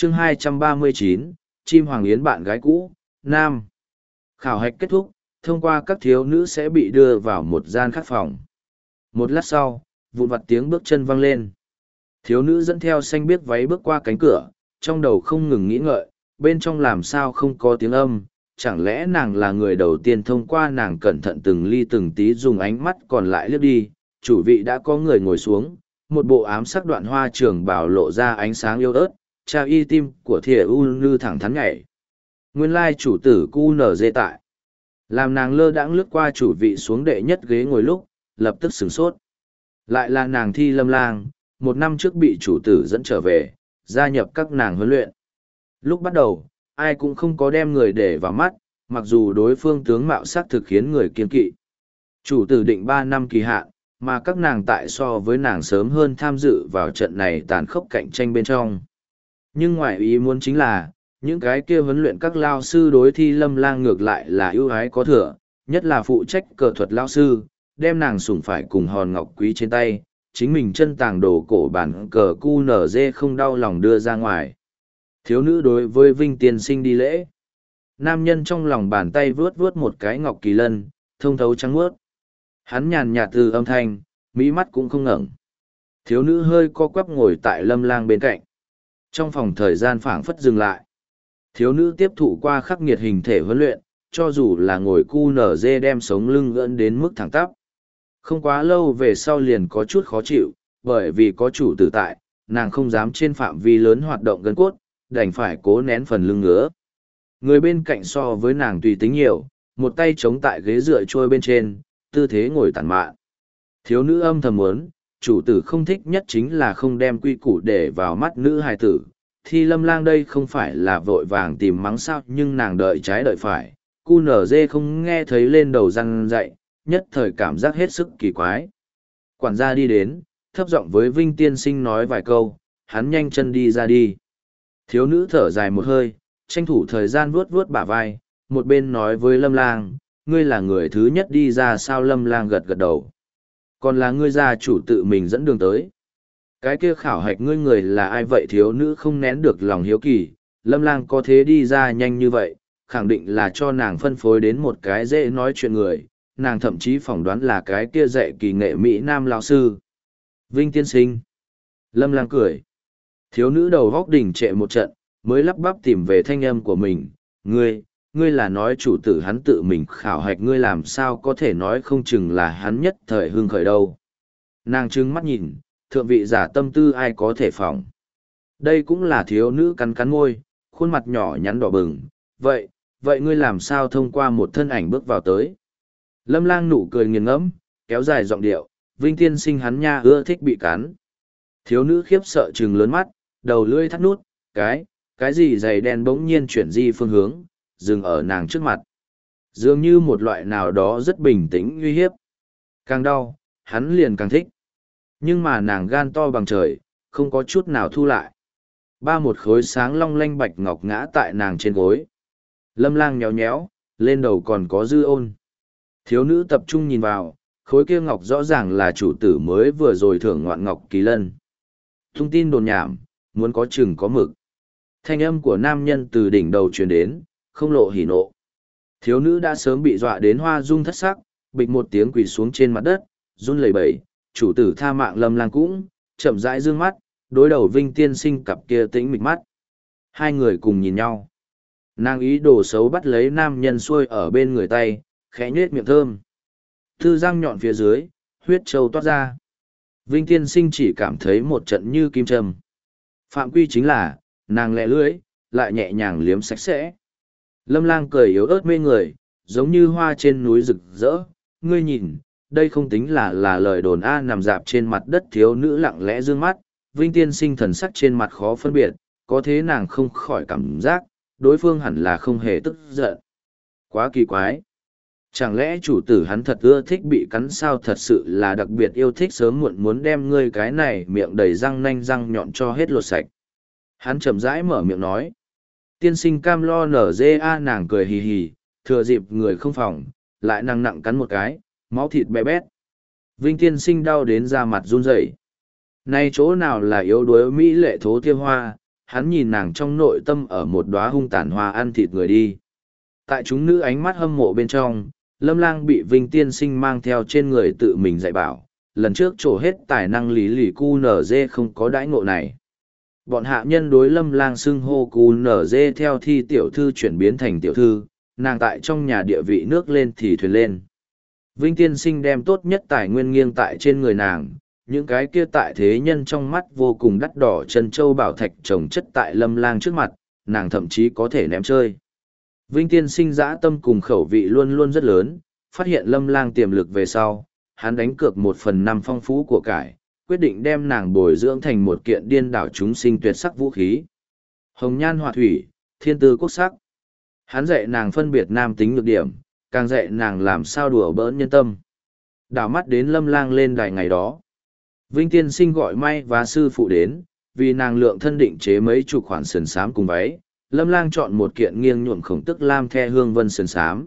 chương 239, chim hoàng yến bạn gái cũ, nam. Khảo hạch kết thúc, thông qua các thiếu nữ sẽ bị đưa vào một gian khác phòng. Một lát sau, vụn vặt tiếng bước chân vang lên. Thiếu nữ dẫn theo xanh biếc váy bước qua cánh cửa, trong đầu không ngừng nghĩ ngợi, bên trong làm sao không có tiếng âm, chẳng lẽ nàng là người đầu tiên thông qua nàng cẩn thận từng ly từng tí dùng ánh mắt còn lại liếc đi, chủ vị đã có người ngồi xuống, một bộ ám sắc đoạn hoa trường bào lộ ra ánh sáng yêu ớt, trao y tim của thìa u nư thẳng thắn nhảy. Nguyên lai chủ tử cu nở dê tại. Làm nàng lơ đãng lướt qua chủ vị xuống đệ nhất ghế ngồi lúc, lập tức sửng sốt. Lại là nàng Thi Lâm Lang, một năm trước bị chủ tử dẫn trở về, gia nhập các nàng huấn luyện. Lúc bắt đầu, ai cũng không có đem người để vào mắt, mặc dù đối phương tướng mạo sắc thực khiến người kiên kỵ. Chủ tử định 3 năm kỳ hạn, mà các nàng tại so với nàng sớm hơn tham dự vào trận này tàn khốc cạnh tranh bên trong. Nhưng ngoại ý muốn chính là, những cái kia huấn luyện các lao sư đối Thi Lâm Lang ngược lại là ưu ái có thừa, nhất là phụ trách cờ thuật lao sư, đem nàng sủng phải cùng hòn ngọc quý trên tay, chính mình chân tàng đồ cổ bản cờ cu nở dê không đau lòng đưa ra ngoài. Thiếu nữ đối với Vinh tiên sinh đi lễ. Nam nhân trong lòng bàn tay vướt vướt một cái ngọc kỳ lân, thông thấu trắng muốt. Hắn nhàn nhạt từ âm thanh, mỹ mắt cũng không ngẩng. Thiếu nữ hơi co quắp ngồi tại Lâm Lang bên cạnh. Trong phòng thời gian phảng phất dừng lại. Thiếu nữ tiếp thụ qua khắc nghiệt hình thể huấn luyện, cho dù là ngồi cu nở dê đem sống lưng gỡn đến mức thẳng tắp. Không quá lâu về sau liền có chút khó chịu, bởi vì có chủ tử tại, nàng không dám trên phạm vi lớn hoạt động gân cốt, đành phải cố nén phần lưng ngứa. Người bên cạnh so với nàng tùy tính nhiều, một tay chống tại ghế dựa trôi bên trên, tư thế ngồi tản mạn. Thiếu nữ âm thầm muốn, chủ tử không thích nhất chính là không đem quy củ để vào mắt nữ hài tử. Thi Lâm Lang đây không phải là vội vàng tìm mắng sao, nhưng nàng đợi trái đợi phải, cu nở dê không nghe thấy lên đầu răng dậy, nhất thời cảm giác hết sức kỳ quái. Quản gia đi đến, thấp giọng với Vinh tiên sinh nói vài câu, hắn nhanh chân đi ra đi. Thiếu nữ thở dài một hơi, tranh thủ thời gian vuốt vuốt bả vai, một bên nói với Lâm Lang, ngươi là người thứ nhất đi ra sao. Lâm Lang gật gật đầu. Còn là ngươi gia chủ tự mình dẫn đường tới. Cái kia khảo hạch ngươi người là ai vậy? Thiếu nữ không nén được lòng hiếu kỳ, Lâm Lang có thế đi ra nhanh như vậy, khẳng định là cho nàng phân phối đến một cái dễ nói chuyện người, nàng thậm chí phỏng đoán là cái kia dạy kỳ nghệ Mỹ Nam lão sư. Vinh tiên sinh. Lâm Lang cười. Thiếu nữ đầu góc đỉnh trệ một trận, mới lắp bắp tìm về thanh âm của mình. Ngươi là nói chủ tử hắn tự mình khảo hạch, ngươi làm sao có thể nói không chừng là hắn nhất thời hưng khởi đâu. Nàng trừng mắt nhìn, thượng vị giả tâm tư ai có thể phỏng. Đây cũng là thiếu nữ cắn cắn môi, khuôn mặt nhỏ nhắn đỏ bừng. Vậy ngươi làm sao thông qua một thân ảnh bước vào tới? Lâm Lang nụ cười nghiền ngẫm, kéo dài giọng điệu, Vinh tiên sinh hắn nha ưa thích bị cắn. Thiếu nữ khiếp sợ trừng lớn mắt, đầu lưỡi thắt nút, cái gì giày đen bỗng nhiên chuyển di phương hướng, dừng ở nàng trước mặt. Dường như một loại nào đó rất bình tĩnh uy hiếp. Càng đau, hắn liền càng thích. Nhưng mà nàng gan to bằng trời, không có chút nào thu lại. Một khối sáng long lanh bạch ngọc ngã tại nàng trên gối. Lâm Lang nhéo nhéo, lên đầu còn có dư ôn. Thiếu nữ tập trung nhìn vào, khối kia ngọc rõ ràng là chủ tử mới vừa rồi thưởng ngoạn ngọc kỳ lân. Thông tin đồn nhảm, muốn có chừng có mực. Thanh âm của nam nhân từ đỉnh đầu truyền đến, không lộ hỉ nộ. Thiếu nữ đã sớm bị dọa đến hoa dung thất sắc, bịch một tiếng quỳ xuống trên mặt đất, run lẩy bẩy. Chủ tử tha mạng. Lâm Lang cũng chậm rãi dương mắt, đối đầu Vinh tiên sinh cặp kia tĩnh mịch mắt. Hai người cùng nhìn nhau. Nàng ý đồ xấu bắt lấy nam nhân xuôi ở bên người tay, khẽ nhếch miệng thơm. Thư răng nhọn phía dưới, huyết trâu toát ra. Vinh tiên sinh chỉ cảm thấy một trận như kim châm. Phạm quy chính là, nàng lẹ lưỡi, lại nhẹ nhàng liếm sạch sẽ. Lâm Lang cười yếu ớt mê người, giống như hoa trên núi rực rỡ. Ngươi nhìn, đây không tính là lời đồn a. Nằm dạp trên mặt đất thiếu nữ lặng lẽ dương mắt, Vinh tiên sinh thần sắc trên mặt khó phân biệt, có thế nàng không khỏi cảm giác, đối phương hẳn là không hề tức giận. Quá kỳ quái. Chẳng lẽ chủ tử hắn thật ưa thích bị cắn sao? Thật sự là đặc biệt yêu thích, sớm muộn muốn đem ngươi cái này miệng đầy răng nanh răng nhọn cho hết lột sạch. Hắn chậm rãi mở miệng nói. Tiên sinh cam lo nở dê a. Nàng cười hì hì, thừa dịp người không phòng, lại nặng nặng cắn một cái, máu thịt bé bét. Vinh tiên sinh đau đến da mặt run rẩy. Nay chỗ nào là yếu đuối mỹ lệ thố thiêm hoa, hắn nhìn nàng trong nội tâm ở một đóa hung tàn hoa ăn thịt người đi. Tại chúng nữ ánh mắt hâm mộ bên trong, Lâm Lang bị Vinh Tiên Sinh mang theo trên người tự mình dạy bảo, lần trước trổ hết tài năng lý lì cu nở dê không có đãi ngộ này. Bọn hạ nhân đối Lâm Lang xưng hô cu nở dê theo thi tiểu thư chuyển biến thành tiểu thư, nàng tại trong nhà địa vị nước lên thì thuyền lên. Vinh Tiên Sinh đem tốt nhất tài nguyên nghiêng tại trên người nàng, những cái kia tại thế nhân trong mắt vô cùng đắt đỏ chân châu bảo thạch trồng chất tại Lâm Lang trước mặt, nàng thậm chí có thể ném chơi. Vinh Tiên Sinh dã tâm cùng khẩu vị luôn luôn rất lớn, phát hiện Lâm Lang tiềm lực về sau, hắn đánh cược 1/5 phong phú của cải, quyết định đem nàng bồi dưỡng thành một kiện điên đảo chúng sinh tuyệt sắc vũ khí. Hồng nhan họa thủy, thiên tư quốc sắc. Hắn dạy nàng phân biệt nam tính nhược điểm, càng dạy nàng làm sao đùa bỡn nhân tâm. Đảo mắt đến Lâm Lang lên đài ngày đó. Vinh Tiên Sinh gọi may và sư phụ đến, vì nàng lượng thân định chế mấy chục khoản sườn xám cùng váy, Lâm Lang chọn một kiện nghiêng nhuộm khổng tức lam the hương vân sườn xám.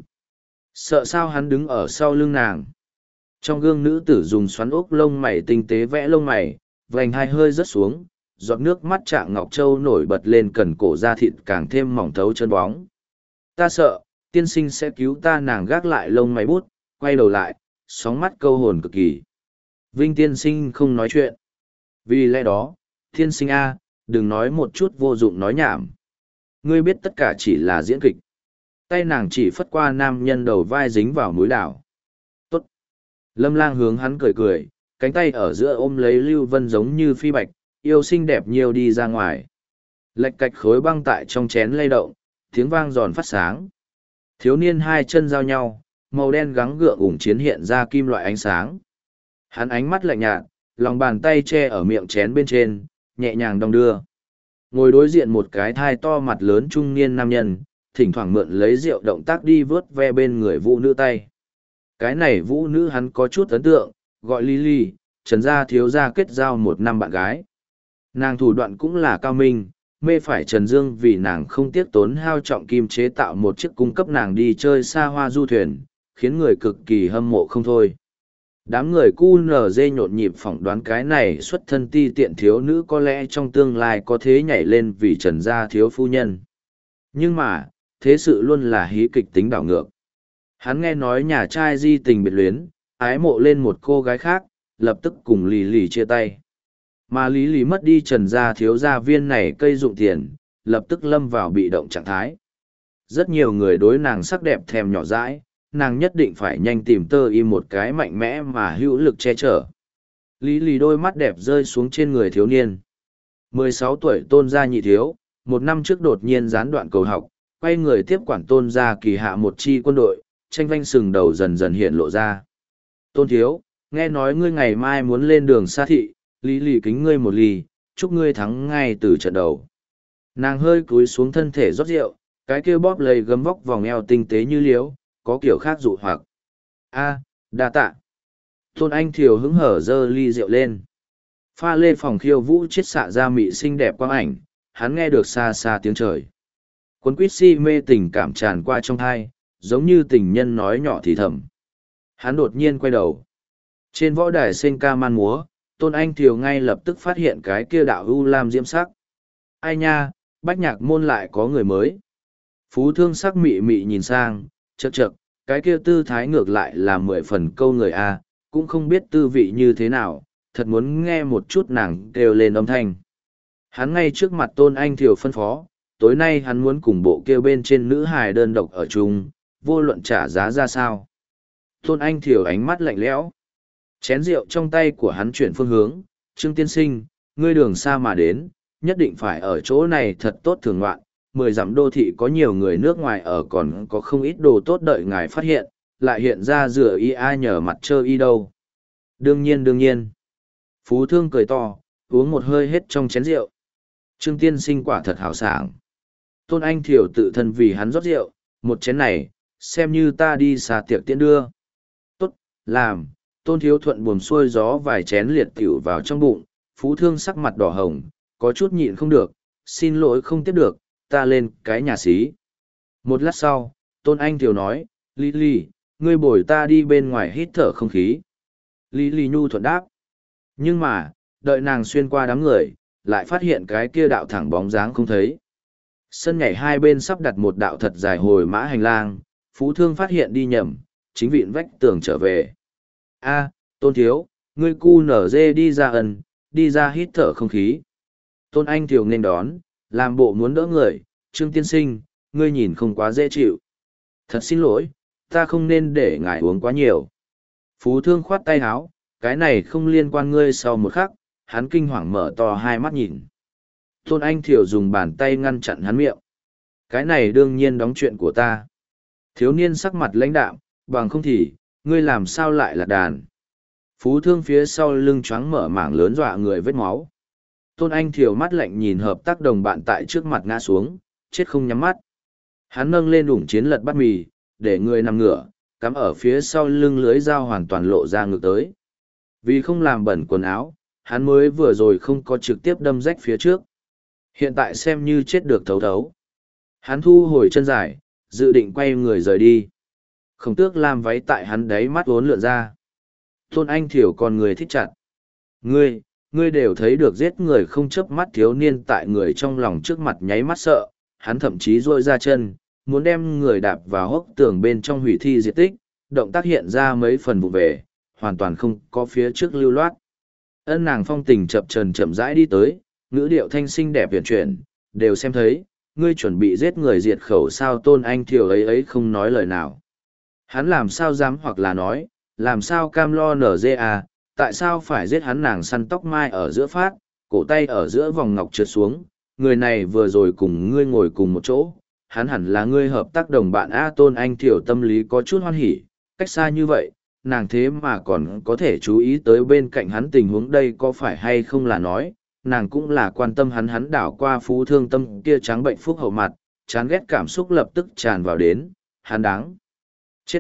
Sợ sao hắn đứng ở sau lưng nàng. Trong gương nữ tử dùng xoắn ốc lông mày tinh tế vẽ lông mày, vành hai hơi rớt xuống, giọt nước mắt Trạng Ngọc Châu nổi bật lên cần cổ da thịt càng thêm mỏng thấu chân bóng. Ta sợ, tiên sinh sẽ cứu ta, nàng gác lại lông mày bút, quay đầu lại, sóng mắt câu hồn cực kỳ. Vinh tiên sinh không nói chuyện. Vì lẽ đó, tiên sinh A, đừng nói một chút vô dụng nói nhảm. Ngươi biết tất cả chỉ là diễn kịch. Tay nàng chỉ phất qua nam nhân đầu vai dính vào mũi đảo. Tốt. Lâm Lang hướng hắn cười cười, cánh tay ở giữa ôm lấy Lưu Vân giống như phi bạch, yêu xinh đẹp nhiều đi ra ngoài. Lệch cạch khối băng tại trong chén lay động, tiếng vang giòn phát sáng. Thiếu niên hai chân giao nhau, màu đen gắng gượng ủng chiến hiện ra kim loại ánh sáng. Hắn ánh mắt lạnh nhạt, lòng bàn tay che ở miệng chén bên trên, nhẹ nhàng đong đưa. Ngồi đối diện một cái thai to mặt lớn trung niên nam nhân, thỉnh thoảng mượn lấy rượu động tác đi vớt ve bên người vũ nữ tay. Cái này vũ nữ hắn có chút ấn tượng, gọi Lily, Trần gia thiếu gia kết giao 1 năm bạn gái. Nàng thủ đoạn cũng là cao minh, mê phải Trần Dương vì nàng không tiếc tốn hao trọng kim chế tạo một chiếc cung cấp nàng đi chơi xa hoa du thuyền, khiến người cực kỳ hâm mộ không thôi. Đám người QNZ nhộn nhịp phỏng đoán cái này xuất thân ti tiện thiếu nữ có lẽ trong tương lai có thế nhảy lên vì Trần gia thiếu phu nhân. Nhưng mà, thế sự luôn là hí kịch tính đảo ngược. Hắn nghe nói nhà trai di tình biệt luyến, ái mộ lên một cô gái khác, lập tức cùng Lý Lì chia tay. Mà Lý Lì mất đi Trần gia thiếu gia viên này cây dụng tiền, lập tức lâm vào bị động trạng thái. Rất nhiều người đối nàng sắc đẹp thèm nhỏ dãi, nàng nhất định phải nhanh tìm tơ y một cái mạnh mẽ mà hữu lực che chở. Lý Lì đôi mắt đẹp rơi xuống trên người thiếu niên. 16 tuổi Tôn gia nhị thiếu, 1 năm trước đột nhiên gián đoạn cầu học, quay người tiếp quản Tôn gia kỳ hạ một chi quân đội, tranh vanh sừng đầu dần dần hiện lộ ra. Tôn thiếu, nghe nói ngươi ngày mai muốn lên đường xa thị, Lý Lì kính ngươi một ly, chúc ngươi thắng ngay từ trận đầu. Nàng hơi cúi xuống thân thể rót rượu, cái kia bóp lấy gấm vóc vòng eo tinh tế như liếu, có kiểu khác dụ hoặc. A, đa tạ. Tôn Anh Thiều hứng hở dơ ly rượu lên. Pha lê phòng khiêu vũ chiết xạ ra mị xinh đẹp quang ảnh, hắn nghe được xa xa tiếng trời. Cuốn quýt si mê tình cảm tràn qua trong thai, giống như tình nhân nói nhỏ thì thầm. Hắn đột nhiên quay đầu. Trên võ đài sen ca man múa, Tôn Anh Thiều ngay lập tức phát hiện cái kia đạo ưu lam diễm sắc. Ai nha, Bách Nhạc môn lại có người mới. Phú thương sắc mị mị nhìn sang, chậc chậc, cái kia tư thái ngược lại là 10 phần câu người A, cũng không biết tư vị như thế nào, thật muốn nghe một chút nàng kêu lên âm thanh. Hắn ngay trước mặt Tôn Anh Thiều phân phó, tối nay hắn muốn cùng bộ kêu bên trên nữ hài đơn độc ở chung, vô luận trả giá ra sao. Tôn Anh Thiều ánh mắt lạnh lẽo. Chén rượu trong tay của hắn chuyển phương hướng, Trương tiên sinh, ngươi đường xa mà đến, nhất định phải ở chỗ này thật tốt thường ngoạn. 10 dặm đô thị có nhiều người nước ngoài ở, còn có không ít đồ tốt đợi ngài phát hiện, lại hiện ra rửa y ai nhờ mặt trơ y đâu. Đương nhiên. Phú thương cười to, uống một hơi hết trong chén rượu. Trương tiên sinh quả thật hào sảng. Tôn Anh Thiểu tự thân vì hắn rót rượu, một chén này, xem như ta đi xa tiệc tiễn đưa. Tốt, làm. Tôn thiếu thuận buồm xuôi gió vài chén liệt tiểu vào trong bụng, phú thương sắc mặt đỏ hồng, có chút nhịn không được, xin lỗi không tiếp được, ta lên cái nhà xí. Một lát sau, Tôn Anh Thiều nói, Lily, ngươi bồi ta đi bên ngoài hít thở không khí. Lily nhu thuận đáp. Nhưng mà, đợi nàng xuyên qua đám người, lại phát hiện cái kia đạo thẳng bóng dáng không thấy. Sân nhảy hai bên sắp đặt một đạo thật dài hồi mã hành lang, Phú Thương phát hiện đi nhầm, chính vịn vách tường trở về. A, Tôn thiếu, ngươi cu nở dê đi ra ẩn, đi ra hít thở không khí. Tôn Anh Thiều nên đón, làm bộ muốn đỡ người, Trương tiên sinh, ngươi nhìn không quá dễ chịu. Thật xin lỗi, ta không nên để ngài uống quá nhiều. Phú Thương khoát tay háo, cái này không liên quan ngươi. Sau một khắc, hắn kinh hoàng mở to hai mắt nhìn. Tôn Anh Thiều dùng bàn tay ngăn chặn hắn miệng. Cái này đương nhiên đóng chuyện của ta. Thiếu niên sắc mặt lãnh đạm, bằng không thì, ngươi làm sao lại là đàn. Phú Thương phía sau lưng choáng mở mảng lớn dọa người vết máu. Tôn Anh Thiều mắt lạnh nhìn hợp tác đồng bạn tại trước mặt ngã xuống, chết không nhắm mắt. Hắn nâng lên đủng chiến lật bắt mì, để người nằm ngửa, cắm ở phía sau lưng lưới dao hoàn toàn lộ ra ngược tới. Vì không làm bẩn quần áo, hắn mới vừa rồi không có trực tiếp đâm rách phía trước. Hiện tại xem như chết được thấu thấu. Hắn thu hồi chân dài, dự định quay người rời đi. Khổng Tước làm váy tại hắn đáy mắt vốn lượn ra. Tôn Anh Thiểu còn người thích chặt. Ngươi đều thấy được giết người không chớp mắt thiếu niên tại người trong lòng trước mặt nháy mắt sợ. Hắn thậm chí rôi ra chân, muốn đem người đạp vào hốc tường bên trong hủy thi diệt tích, động tác hiện ra mấy phần vụ về, hoàn toàn không có phía trước lưu loát. Ân nàng phong tình chập trần chậm rãi đi tới, ngữ điệu thanh xinh đẹp huyền chuyển, đều xem thấy, ngươi chuẩn bị giết người diệt khẩu sao. Tôn Anh Thiều ấy không nói lời nào. Hắn làm sao dám hoặc là nói, làm sao cam lo nở dê à, tại sao phải giết hắn. Nàng săn tóc mai ở giữa phát, cổ tay ở giữa vòng ngọc trượt xuống, người này vừa rồi cùng ngươi ngồi cùng một chỗ, hắn hẳn là ngươi hợp tác đồng bạn A. Tôn Anh Thiều tâm lý có chút hoan hỉ, cách xa như vậy, nàng thế mà còn có thể chú ý tới bên cạnh hắn tình huống, đây có phải hay không là nói, nàng cũng là quan tâm hắn. Hắn đảo qua Phú Thương tâm kia trắng bệnh phúc hậu mặt, chán ghét cảm xúc lập tức tràn vào đến, hắn đáng chết.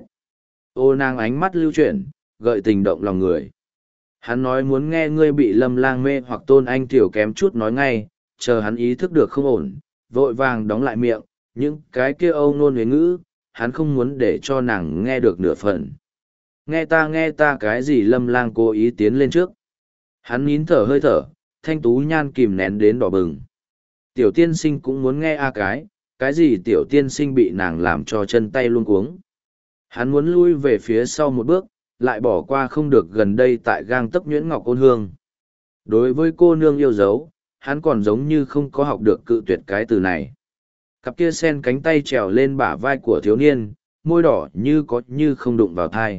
Ô nàng ánh mắt lưu chuyển, gợi tình động lòng người. Hắn nói muốn nghe ngươi bị Lâm Lang mê hoặc. Tôn Anh Thiều kém chút nói ngay, chờ hắn ý thức được không ổn, vội vàng đóng lại miệng, những cái kia âu nôn huế ngữ, hắn không muốn để cho nàng nghe được nửa phần. Nghe ta cái gì. Lâm Lang cố ý tiến lên trước. Hắn nín thở hơi thở, thanh tú nhan kìm nén đến đỏ bừng. Tiểu tiên sinh cũng muốn nghe cái gì. Tiểu tiên sinh bị nàng làm cho chân tay luôn cuống. Hắn muốn lui về phía sau một bước, lại bỏ qua không được gần đây tại gang tấc nhuyễn ngọc ôn hương. Đối với cô nương yêu dấu, hắn còn giống như không có học được cự tuyệt cái từ này. Cặp kia sen cánh tay trèo lên bả vai của thiếu niên, môi đỏ như có như không đụng vào thai.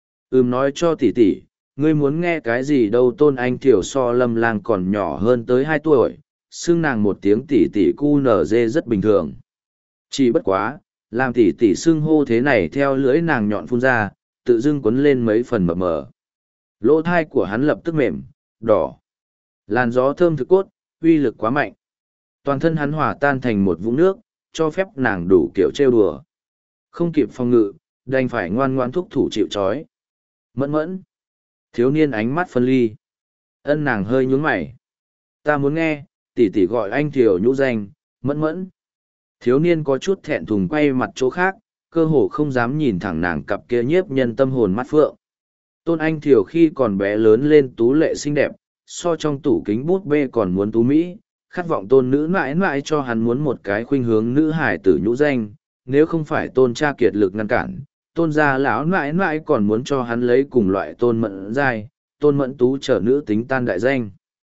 Nói cho tỷ tỷ, ngươi muốn nghe cái gì đâu. Tôn Anh Thiều so Lâm Lang còn nhỏ hơn tới 2 tuổi, xưng nàng một tiếng tỷ tỷ cu nở dê rất bình thường. Chỉ bất quá, làm tỷ tỷ xưng hô thế này theo lưỡi nàng nhọn phun ra, tự dưng quấn lên mấy phần mờ mờ. Lỗ thai của hắn lập tức mềm, đỏ. Làn gió thơm thực cốt, uy lực quá mạnh. Toàn thân hắn hòa tan thành một vũng nước, cho phép nàng đủ kiểu trêu đùa. Không kịp phòng ngự, đành phải ngoan ngoan thúc thủ chịu trói. Mẫn mẫn. Thiếu niên ánh mắt phân ly. Ân nàng hơi nhún mày. Ta muốn nghe, tỷ tỷ gọi anh Thiều nhũ danh, mẫn mẫn. Thiếu niên có chút thẹn thùng quay mặt chỗ khác, cơ hồ không dám nhìn thẳng nàng cặp kia nhiếp nhân tâm hồn mắt phượng. Tôn Anh Thiều khi còn bé lớn lên tú lệ xinh đẹp, so trong tủ kính bút bê còn muốn tú mỹ, khát vọng tôn nữ mãi mãi cho hắn muốn một cái khuynh hướng nữ hải tử nhũ danh, nếu không phải tôn cha kiệt lực ngăn cản, tôn gia lão mãi mãi còn muốn cho hắn lấy cùng loại tôn mẫn giai, tôn mẫn tú trở nữ tính tan đại danh.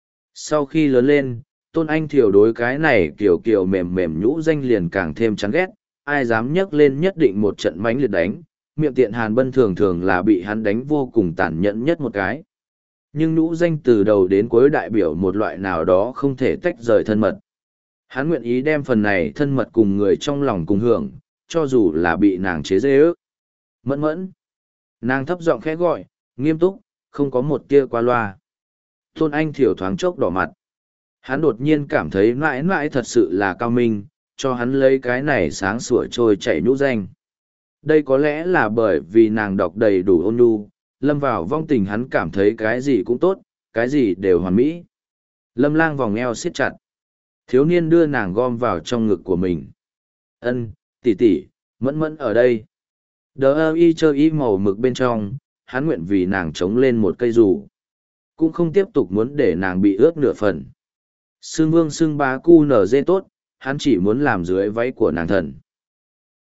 Sau khi lớn lên, tôn anh thiểu đối cái này kiểu kiểu mềm mềm nhũ danh liền càng thêm chán ghét, ai dám nhấc lên nhất định một trận mánh liệt đánh, miệng tiện Hàn Bân thường thường là bị hắn đánh vô cùng tàn nhẫn nhất một cái. Nhưng nhũ danh từ đầu đến cuối đại biểu một loại nào đó không thể tách rời thân mật. Hắn nguyện ý đem phần này thân mật cùng người trong lòng cùng hưởng, cho dù là bị nàng chế dê ước. Mẫn mẫn. Nàng thấp giọng khẽ gọi, nghiêm túc, không có một tia qua loa. Tôn Anh thiểu thoáng chốc đỏ mặt. Hắn đột nhiên cảm thấy mãi mãi thật sự là cao minh, cho hắn lấy cái này sáng sủa trôi chảy nhũ danh. Đây có lẽ là bởi vì nàng đọc đầy đủ ôn nhu, lâm vào vong tình hắn cảm thấy cái gì cũng tốt, cái gì đều hoàn mỹ. Lâm Lang vòng eo siết chặt. Thiếu niên đưa nàng gom vào trong ngực của mình. Ân, tỷ tỷ, mẫn mẫn ở đây. Đờ y chơi y màu mực bên trong, hắn nguyện vì nàng chống lên một cây dù. Cũng không tiếp tục muốn để nàng bị ướt nửa phần. Xưng vương xưng bá cu nở dê tốt, hắn chỉ muốn làm dưới váy của nàng thần.